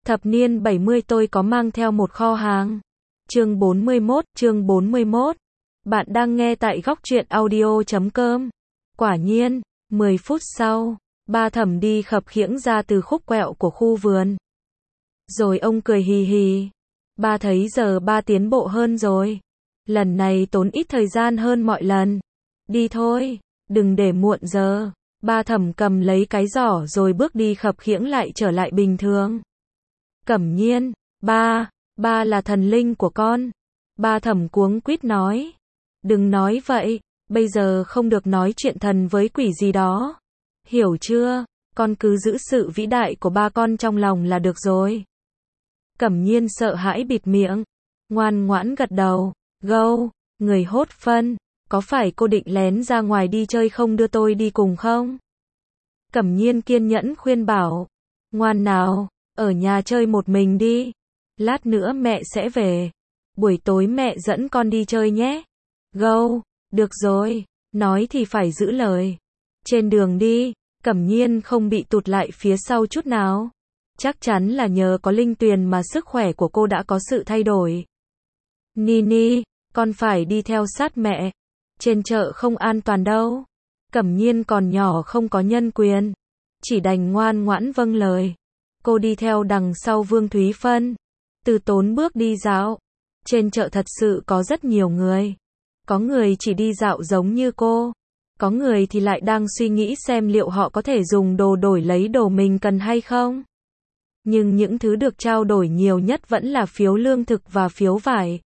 Thập niên 70 tôi có mang theo một kho hàng. Chương 41. Bạn đang nghe tại góc truyện audio.com. Quả nhiên, 10 phút sau, ba Thẩm đi khập khiễng ra từ khúc quẹo của khu vườn. Rồi ông cười hì hì. Ba thấy giờ ba tiến bộ hơn rồi. Lần này tốn ít thời gian hơn mọi lần. Đi thôi, đừng để muộn giờ. Ba Thẩm cầm lấy cái giỏ rồi bước đi khập khiễng lại trở lại bình thường. Cẩm Nhiên, ba là thần linh của con. Ba Thẩm cuống quýt nói. Đừng nói vậy, bây giờ không được nói chuyện thần với quỷ gì đó. Hiểu chưa, con cứ giữ sự vĩ đại của ba con trong lòng là được rồi. Cẩm Nhiên sợ hãi bịt miệng, ngoan ngoãn gật đầu. Gâu, người hốt phân, có phải cô định lén ra ngoài đi chơi không, đưa tôi đi cùng không? Cẩm Nhiên kiên nhẫn khuyên bảo. Ngoan nào, ở nhà chơi một mình đi. Lát nữa mẹ sẽ về. Buổi tối mẹ dẫn con đi chơi nhé. Gâu, được rồi, nói thì phải giữ lời. Trên đường đi, Cẩm Nhiên không bị tụt lại phía sau chút nào. Chắc chắn là nhờ có Linh Tuyền mà sức khỏe của cô đã có sự thay đổi. Nini, con phải đi theo sát mẹ. Trên chợ không an toàn đâu. Cẩm Nhiên còn nhỏ không có nhân quyền. Chỉ đành ngoan ngoãn vâng lời. Cô đi theo đằng sau Vương Thúy Phân. Từ Tốn bước đi dạo. Trên chợ thật sự có rất nhiều người. Có người chỉ đi dạo giống như cô. Có người thì lại đang suy nghĩ xem liệu họ có thể dùng đồ đổi lấy đồ mình cần hay không. Nhưng những thứ được trao đổi nhiều nhất vẫn là phiếu lương thực và phiếu vải.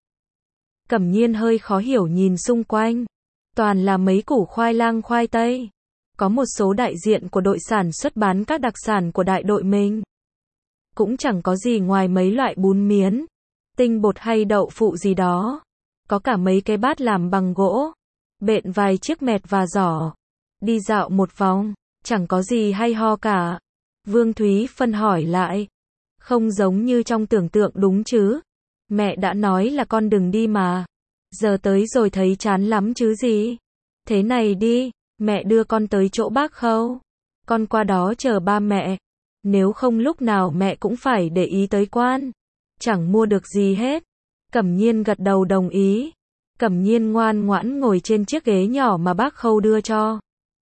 Cẩm Nhiên hơi khó hiểu nhìn xung quanh. Toàn là mấy củ khoai lang khoai tây. Có một số đại diện của đội sản xuất bán các đặc sản của đại đội mình. Cũng chẳng có gì ngoài mấy loại bún miến, tinh bột hay đậu phụ gì đó. Có cả mấy cái bát làm bằng gỗ. Bện vài chiếc mẹt và giỏ. Đi dạo một vòng, chẳng có gì hay ho cả. Vương Thúy Phân hỏi lại. Không giống như trong tưởng tượng đúng chứ? Mẹ đã nói là con đừng đi mà. Giờ tới rồi thấy chán lắm chứ gì? Thế này đi, mẹ đưa con tới chỗ bác Khâu. Con qua đó chờ ba mẹ. Nếu không lúc nào mẹ cũng phải để ý tới quan. Chẳng mua được gì hết. Cẩm Nhiên gật đầu đồng ý. Cẩm Nhiên ngoan ngoãn ngồi trên chiếc ghế nhỏ mà bác Khâu đưa cho.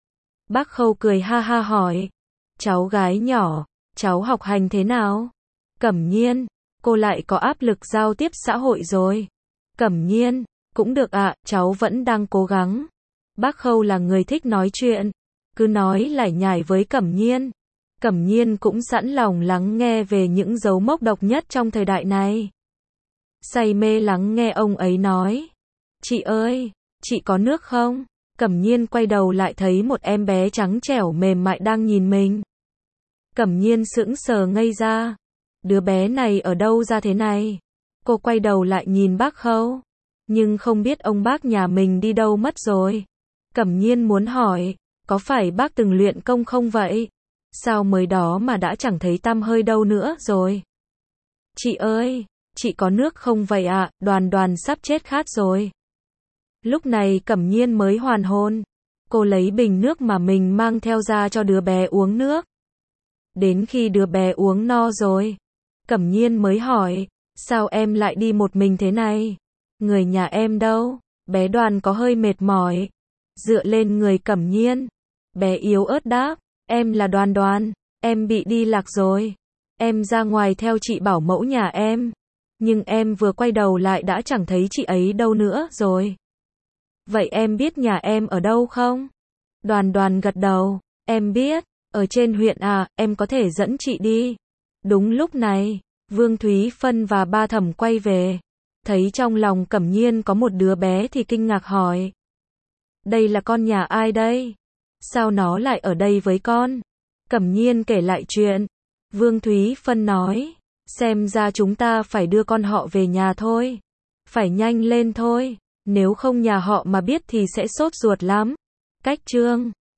Bác Khâu cười ha ha hỏi. Cháu gái nhỏ, cháu học hành thế nào? Cẩm Nhiên, cô lại có áp lực giao tiếp xã hội rồi. Cẩm Nhiên, cũng được ạ, cháu vẫn đang cố gắng. Bác Khâu là người thích nói chuyện. Cứ nói lải nhải với Cẩm Nhiên. Cẩm Nhiên cũng sẵn lòng lắng nghe về những dấu mốc độc nhất trong thời đại này. Say mê lắng nghe ông ấy nói. Chị ơi, chị có nước không? Cẩm Nhiên quay đầu lại thấy một em bé trắng trẻo mềm mại đang nhìn mình. Cẩm Nhiên sững sờ ngây ra. Đứa bé này ở đâu ra thế này? Cô quay đầu lại nhìn bác Khâu. Nhưng không biết ông bác nhà mình đi đâu mất rồi. Cẩm Nhiên muốn hỏi, có phải bác từng luyện công không vậy? Sao mới đó mà đã chẳng thấy tăm hơi đâu nữa rồi? Chị ơi, chị có nước không vậy ạ? Đoàn Đoàn sắp chết khát rồi. Lúc này Cẩm Nhiên mới hoàn hồn. Cô lấy bình nước mà mình mang theo ra cho đứa bé uống nước. Đến khi đứa bé uống no rồi, Cẩm Nhiên mới hỏi, sao em lại đi một mình thế này? Người nhà em đâu? Bé Đoàn có hơi mệt mỏi. Dựa lên người Cẩm Nhiên. Bé yếu ớt đáp, em là Đoàn Đoàn, em bị đi lạc rồi. Em ra ngoài theo chị bảo mẫu nhà em. Nhưng em vừa quay đầu lại đã chẳng thấy chị ấy đâu nữa rồi. Vậy em biết nhà em ở đâu không? Đoàn Đoàn gật đầu, em biết, ở trên huyện à, em có thể dẫn chị đi. Đúng lúc này, Vương Thúy Phân và ba Thẩm quay về. Thấy trong lòng Cẩm Nhiên có một đứa bé thì kinh ngạc hỏi. Đây là con nhà ai đây? Sao nó lại ở đây với con? Cẩm Nhiên kể lại chuyện. Vương Thúy Phân nói, xem ra chúng ta phải đưa con họ về nhà thôi. Phải nhanh lên thôi, nếu không nhà họ mà biết thì sẽ sốt ruột lắm. Cách chương